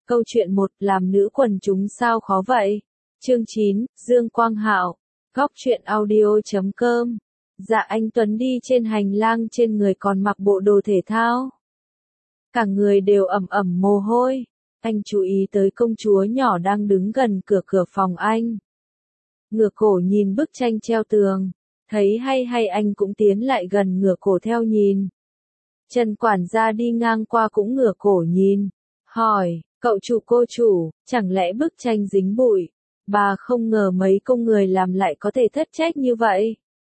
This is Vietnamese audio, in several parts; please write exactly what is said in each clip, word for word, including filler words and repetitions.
Câu chuyện một, làm nữ quần chúng sao khó vậy? Chương chín, Dương Quang Hạo. Góc truyện audio chấm com. Dạ anh Tuấn đi trên hành lang, trên người còn mặc bộ đồ thể thao. Cả người đều ẩm ẩm mồ hôi. Anh chú ý tới công chúa nhỏ đang đứng gần cửa cửa phòng anh. Ngửa cổ nhìn bức tranh treo tường. Thấy hay hay anh cũng tiến lại gần ngửa cổ theo nhìn. Trần quản gia đi ngang qua cũng ngửa cổ nhìn. Hỏi, cậu chủ cô chủ, chẳng lẽ bức tranh dính bụi? Bà không ngờ mấy công người làm lại có thể thất trách như vậy.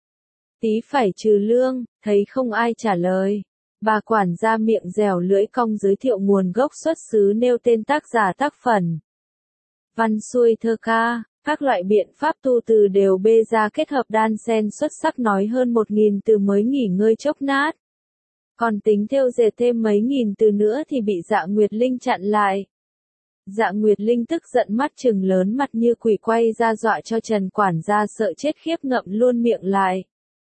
Tí phải trừ lương, thấy không ai trả lời. Bà quản gia miệng dẻo lưỡi cong giới thiệu nguồn gốc xuất xứ, nêu tên tác giả tác phẩm. Văn xuôi thơ ca, các loại biện pháp tu từ đều bê ra kết hợp đan xen xuất sắc, nói hơn một nghìn từ mới nghỉ ngơi chốc nát. Còn tính thêu dệt thêm mấy nghìn từ nữa thì bị Dạ Nguyệt Linh chặn lại. Dạ Nguyệt Linh tức giận mắt trừng lớn, mặt như quỷ, quay ra dọa cho Trần quản gia sợ chết khiếp, ngậm luôn miệng lại.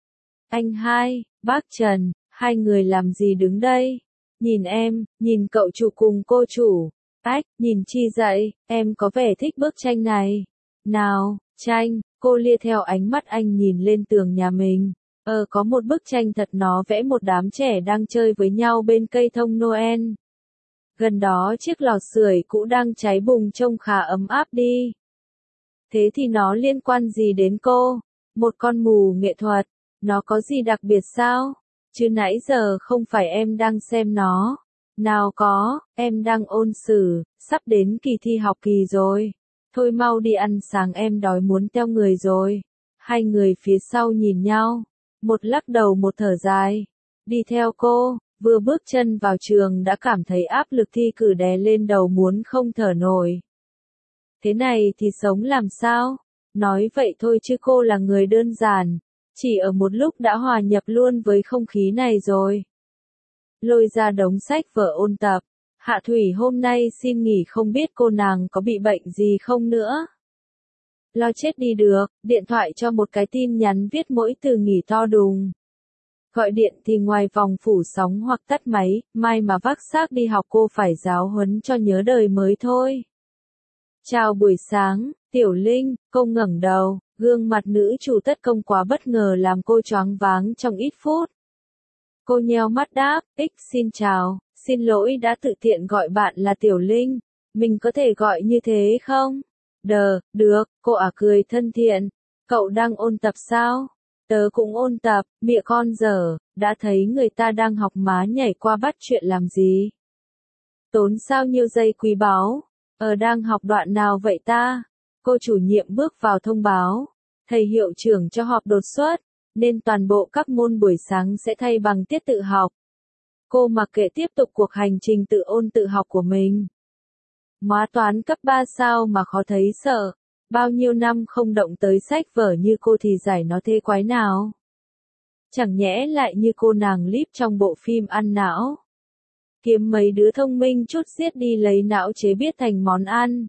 Anh hai, bác Trần, hai người làm gì đứng đây? Nhìn em, nhìn cậu chủ cùng cô chủ. Ách, nhìn chi vậy, em có vẻ thích bức tranh này. Nào, tranh, cô lia theo ánh mắt anh nhìn lên tường nhà mình. Ờ có một bức tranh thật, nó vẽ một đám trẻ đang chơi với nhau bên cây thông Noel. Gần đó chiếc lò sưởi cũ đang cháy bùng, trông khá ấm áp đi. Thế thì nó liên quan gì đến cô? Một con mù nghệ thuật, nó có gì đặc biệt sao? Chứ nãy giờ không phải em đang xem nó. Nào có, em đang ôn sử, sắp đến kỳ thi học kỳ rồi. Thôi mau đi ăn sáng, em đói muốn teo người rồi. Hai người phía sau nhìn nhau. Một lắc đầu một thở dài. Đi theo cô, vừa bước chân vào trường đã cảm thấy áp lực thi cử đè lên đầu muốn không thở nổi. Thế này thì sống làm sao? Nói vậy thôi chứ cô là người đơn giản. Chỉ ở một lúc đã hòa nhập luôn với không khí này rồi. Lôi ra đống sách vở ôn tập. Hạ Thủy hôm nay xin nghỉ, không biết cô nàng có bị bệnh gì không nữa. Lo chết đi được, điện thoại cho một cái tin nhắn viết mỗi từ nghỉ to đùng. Gọi điện thì ngoài vòng phủ sóng hoặc tắt máy, mai mà vác xác đi học cô phải giáo huấn cho nhớ đời mới thôi. Chào buổi sáng, Tiểu Linh, cô ngẩng đầu, gương mặt nữ chủ tất công quá bất ngờ làm cô choáng váng trong ít phút. Cô nheo mắt đáp, ích xin chào, xin lỗi đã tự tiện gọi bạn là Tiểu Linh, mình có thể gọi như thế không? Đờ, được, cô ả cười thân thiện. Cậu đang ôn tập sao? Tớ cũng ôn tập, mẹ con dở, đã thấy người ta đang học má nhảy qua bắt chuyện làm gì? Tốn sao nhiêu giây quý báu? Ờ đang học đoạn nào vậy ta? Cô chủ nhiệm bước vào thông báo. Thầy hiệu trưởng cho họp đột xuất, nên toàn bộ các môn buổi sáng sẽ thay bằng tiết tự học. Cô mặc kệ tiếp tục cuộc hành trình tự ôn tự học của mình. Hóa toán cấp ba sao mà khó thấy sợ. Bao nhiêu năm không động tới sách vở như cô thì giải nó thế quái nào. Chẳng nhẽ lại như cô nàng líp trong bộ phim ăn não. Kiếm mấy đứa thông minh chút giết đi lấy não chế biết thành món ăn.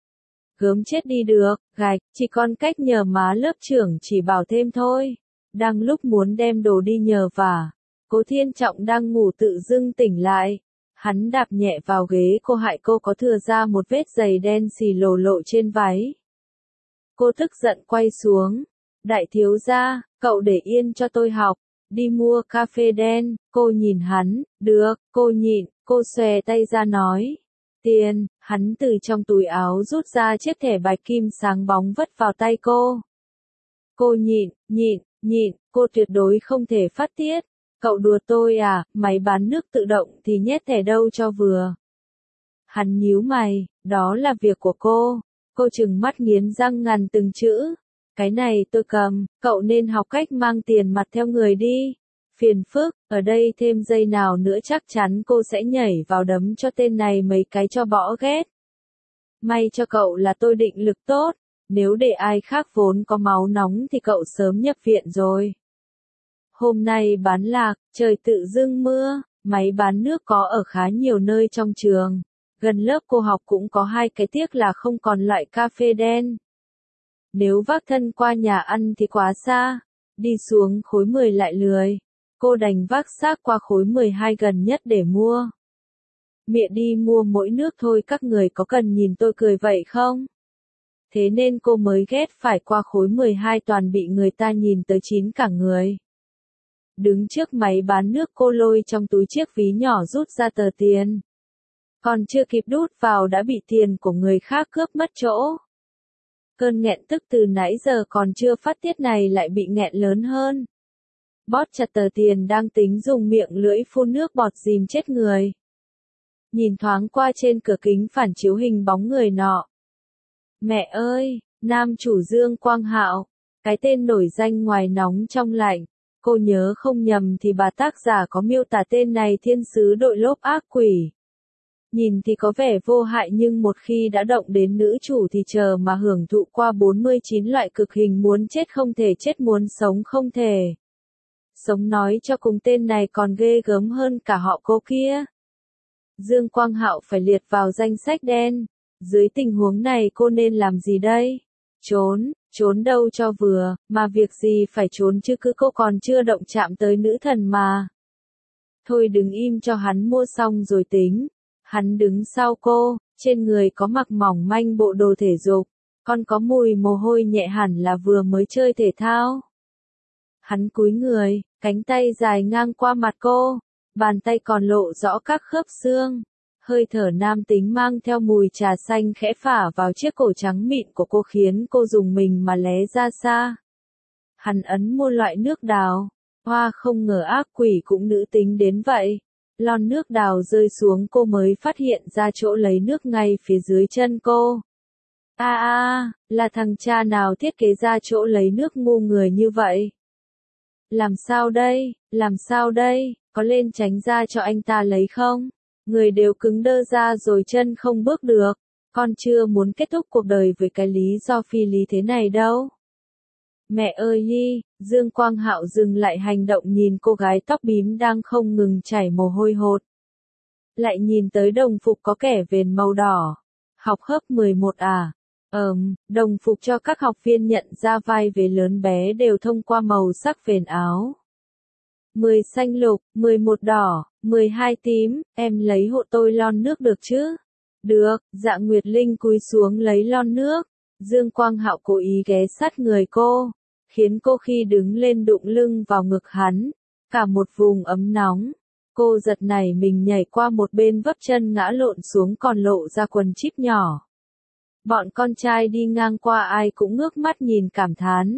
Gớm chết đi được, gạch, chỉ còn cách nhờ má lớp trưởng chỉ bảo thêm thôi. Đang lúc muốn đem đồ đi nhờ vả, Cố Thiên Trọng đang ngủ tự dưng tỉnh lại. Hắn đạp nhẹ vào ghế cô, hại cô có thừa ra một vết giày đen xì lồ lộ trên váy. Cô tức giận quay xuống. Đại thiếu gia, cậu để yên cho tôi học. Đi mua cà phê đen. Cô nhìn hắn. Được, cô nhịn. Cô xòe tay ra nói. Tiền. Hắn từ trong túi áo rút ra chiếc thẻ bạch kim sáng bóng vất vào tay cô. Cô nhịn, nhịn, nhịn. Cô tuyệt đối không thể phát tiết. Cậu đùa tôi à, máy bán nước tự động thì nhét thẻ đâu cho vừa. Hắn nhíu mày, đó là việc của cô. Cô trừng mắt nghiến răng ngằn từng chữ. Cái này tôi cầm, cậu nên học cách mang tiền mặt theo người đi. Phiền phức, ở đây thêm giây nào nữa chắc chắn cô sẽ nhảy vào đấm cho tên này mấy cái cho bỏ ghét. May cho cậu là tôi định lực tốt, nếu để ai khác vốn có máu nóng thì cậu sớm nhập viện rồi. Hôm nay bán lạc, trời tự dưng mưa, máy bán nước có ở khá nhiều nơi trong trường. Gần lớp cô học cũng có hai cái, tiếc là không còn loại cà phê đen. Nếu vác thân qua nhà ăn thì quá xa, đi xuống khối mười lại lười. Cô đành vác xác qua khối mười hai gần nhất để mua. Mẹ đi mua mỗi nước thôi, các người có cần nhìn tôi cười vậy không? Thế nên cô mới ghét phải qua khối mười hai toàn bị người ta nhìn tới chín cả người. Đứng trước máy bán nước cô lôi trong túi chiếc ví nhỏ rút ra tờ tiền. Còn chưa kịp đút vào đã bị tiền của người khác cướp mất chỗ. Cơn nghẹn tức từ nãy giờ còn chưa phát tiết này lại bị nghẹn lớn hơn. Bóp chặt tờ tiền đang tính dùng miệng lưỡi phun nước bọt dìm chết người. Nhìn thoáng qua trên cửa kính phản chiếu hình bóng người nọ. Mẹ ơi, nam chủ Dương Quang Hạo, cái tên nổi danh ngoài nóng trong lạnh. Cô nhớ không nhầm thì bà tác giả có miêu tả tên này thiên sứ đội lốp ác quỷ. Nhìn thì có vẻ vô hại nhưng một khi đã động đến nữ chủ thì chờ mà hưởng thụ qua bốn mươi chín loại cực hình, muốn chết không thể chết, muốn sống không thể sống, nói cho cùng tên này còn ghê gớm hơn cả họ cô kia. Dương Quang Hạo phải liệt vào danh sách đen. Dưới tình huống này cô nên làm gì đây? Trốn, trốn đâu cho vừa, mà việc gì phải trốn chứ, cứ cô còn chưa động chạm tới nữ thần mà. Thôi đứng im cho hắn mua xong rồi tính. Hắn đứng sau cô, trên người có mặc mỏng manh bộ đồ thể dục, còn có mùi mồ hôi nhẹ hẳn là vừa mới chơi thể thao. Hắn cúi người, cánh tay dài ngang qua mặt cô, bàn tay còn lộ rõ các khớp xương. Hơi thở nam tính mang theo mùi trà xanh khẽ phả vào chiếc cổ trắng mịn của cô khiến cô rùng mình mà lé ra xa. Hắn ấn mua loại nước đào. Hoa không ngờ ác quỷ cũng nữ tính đến vậy. Lon nước đào rơi xuống cô mới phát hiện ra chỗ lấy nước ngay phía dưới chân cô. A a, là thằng cha nào thiết kế ra chỗ lấy nước ngu người như vậy? Làm sao đây, làm sao đây, có lên tránh ra cho anh ta lấy không? Người đều cứng đơ ra rồi chân không bước được. Con chưa muốn kết thúc cuộc đời với cái lý do phi lý thế này đâu. Mẹ ơi Nhi, Dương Quang Hạo dừng lại hành động nhìn cô gái tóc bím đang không ngừng chảy mồ hôi hột. Lại nhìn tới đồng phục có kẻ viền màu đỏ. Học lớp mười một à? Ờm, đồng phục cho các học viên nhận ra vai vế lớn bé đều thông qua màu sắc viền áo. mười xanh lục, mười một đỏ, mười hai tím, em lấy hộ tôi lon nước được chứ? Được, Dạ Nguyệt Linh cúi xuống lấy lon nước. Dương Quang Hạo cố ý ghé sát người cô, khiến cô khi đứng lên đụng lưng vào ngực hắn, cả một vùng ấm nóng. Cô giật nảy mình nhảy qua một bên vấp chân ngã lộn xuống còn lộ ra quần chíp nhỏ. Bọn con trai đi ngang qua ai cũng ngước mắt nhìn cảm thán.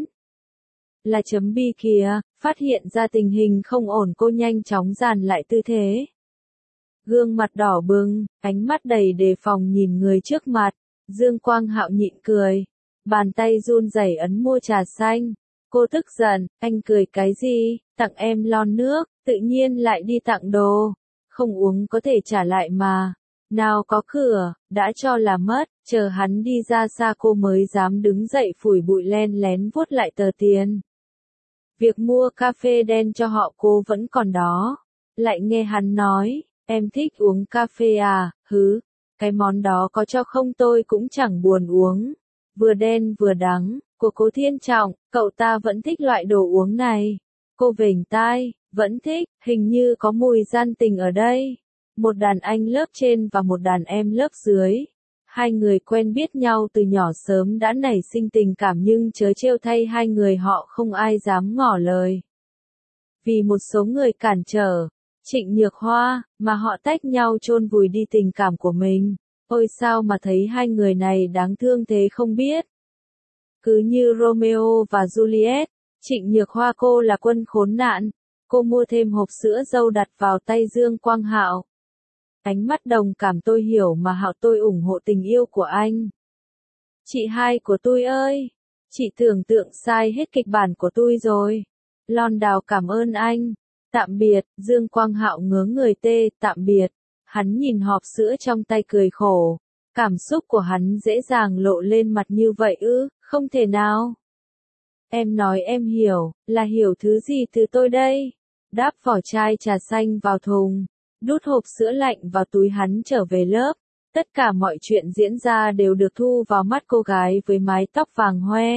Là chấm bi kìa, phát hiện ra tình hình không ổn cô nhanh chóng dàn lại tư thế. Gương mặt đỏ bừng, ánh mắt đầy đề phòng nhìn người trước mặt. Dương Quang Hạo nhịn cười. Bàn tay run rẩy ấn mua trà xanh. Cô tức giận, anh cười cái gì, tặng em lon nước, tự nhiên lại đi tặng đồ. Không uống có thể trả lại mà. Nào có cửa, đã cho là mất, chờ hắn đi ra xa cô mới dám đứng dậy phủi bụi len lén vuốt lại tờ tiền. Việc mua cà phê đen cho họ cô vẫn còn đó. Lại nghe hắn nói, em thích uống cà phê à, hứ, cái món đó có cho không tôi cũng chẳng buồn uống. Vừa đen vừa đắng, của cô Thiên Trọng, cậu ta vẫn thích loại đồ uống này. Cô vểnh tai, vẫn thích, hình như có mùi gian tình ở đây. Một đàn anh lớp trên và một đàn em lớp dưới. Hai người quen biết nhau từ nhỏ sớm đã nảy sinh tình cảm nhưng chớ trêu thay hai người họ không ai dám ngỏ lời. Vì một số người cản trở, Trịnh Nhược Hoa, mà họ tách nhau chôn vùi đi tình cảm của mình. Ôi sao mà thấy hai người này đáng thương thế không biết. Cứ như Romeo và Juliet, Trịnh Nhược Hoa cô là quân khốn nạn. Cô mua thêm hộp sữa dâu đặt vào tay Dương Quang Hạo. Ánh mắt đồng cảm tôi hiểu mà Hạo tôi ủng hộ tình yêu của anh. Chị hai của tôi ơi, chị tưởng tượng sai hết kịch bản của tôi rồi. Lon đào cảm ơn anh. Tạm biệt, Dương Quang Hạo ngớ người tê, tạm biệt. Hắn nhìn hộp sữa trong tay cười khổ. Cảm xúc của hắn dễ dàng lộ lên mặt như vậy ư, không thể nào. Em nói em hiểu, là hiểu thứ gì từ tôi đây? Đáp vỏ chai trà xanh vào thùng. Đút hộp sữa lạnh vào túi hắn trở về lớp. Tất cả mọi chuyện diễn ra đều được thu vào mắt cô gái với mái tóc vàng hoe.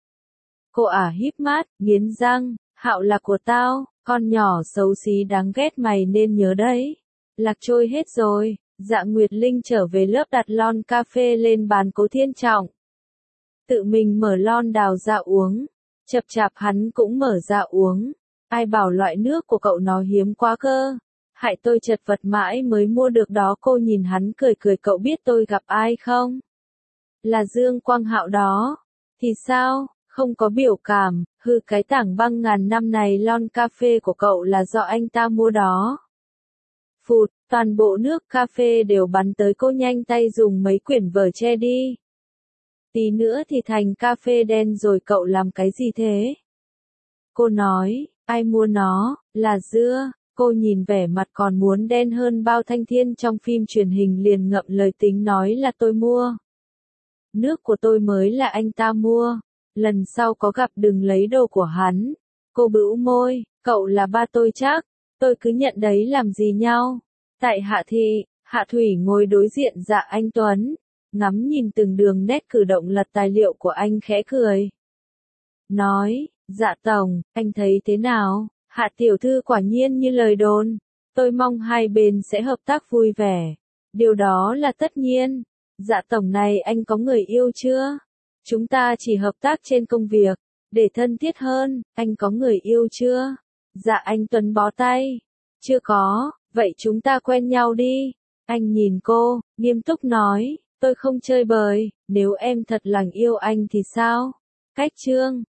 Cô ả híp mắt, nghiến răng, Hạo là của tao, con nhỏ xấu xí đáng ghét mày nên nhớ đấy. Lạc trôi hết rồi. Dạ Nguyệt Linh trở về lớp đặt lon cà phê lên bàn Cố Thiên Trọng. Tự mình mở lon đào ra uống. Chập chạp hắn cũng mở ra uống. Ai bảo loại nước của cậu nó hiếm quá cơ. Hại tôi chật vật mãi mới mua được đó. Cô nhìn hắn cười cười, cậu biết tôi gặp ai không? Là Dương Quang Hạo đó. Thì sao? Không có biểu cảm, hư cái tảng băng ngàn năm này, lon cà phê của cậu là do anh ta mua đó. Phụt, toàn bộ nước cà phê đều bắn tới cô, nhanh tay dùng mấy quyển vở che đi. Tí nữa thì thành cà phê đen rồi, cậu làm cái gì thế? Cô nói, ai mua nó, là Dưa. Cô nhìn vẻ mặt còn muốn đen hơn bao thanh thiên trong phim truyền hình liền ngậm lời tính nói là tôi mua. Nước của tôi mới là anh ta mua. Lần sau có gặp đừng lấy đồ của hắn. Cô bĩu môi, cậu là ba tôi chắc. Tôi cứ nhận đấy làm gì nhau. Tại Hạ Thị, Hạ Thủy ngồi đối diện Dạ Anh Tuấn. Ngắm nhìn từng đường nét cử động lật tài liệu của anh khẽ cười. Nói, Dạ Tổng, anh thấy thế nào? Hạ tiểu thư quả nhiên như lời đồn. Tôi mong hai bên sẽ hợp tác vui vẻ. Điều đó là tất nhiên. Dạ Tổng này anh có người yêu chưa? Chúng ta chỉ hợp tác trên công việc. Để thân thiết hơn, anh có người yêu chưa? Dạ Anh Tuấn bó tay. Chưa có, vậy chúng ta quen nhau đi. Anh nhìn cô, nghiêm túc nói, tôi không chơi bời, nếu em thật lòng yêu anh thì sao? Cách chương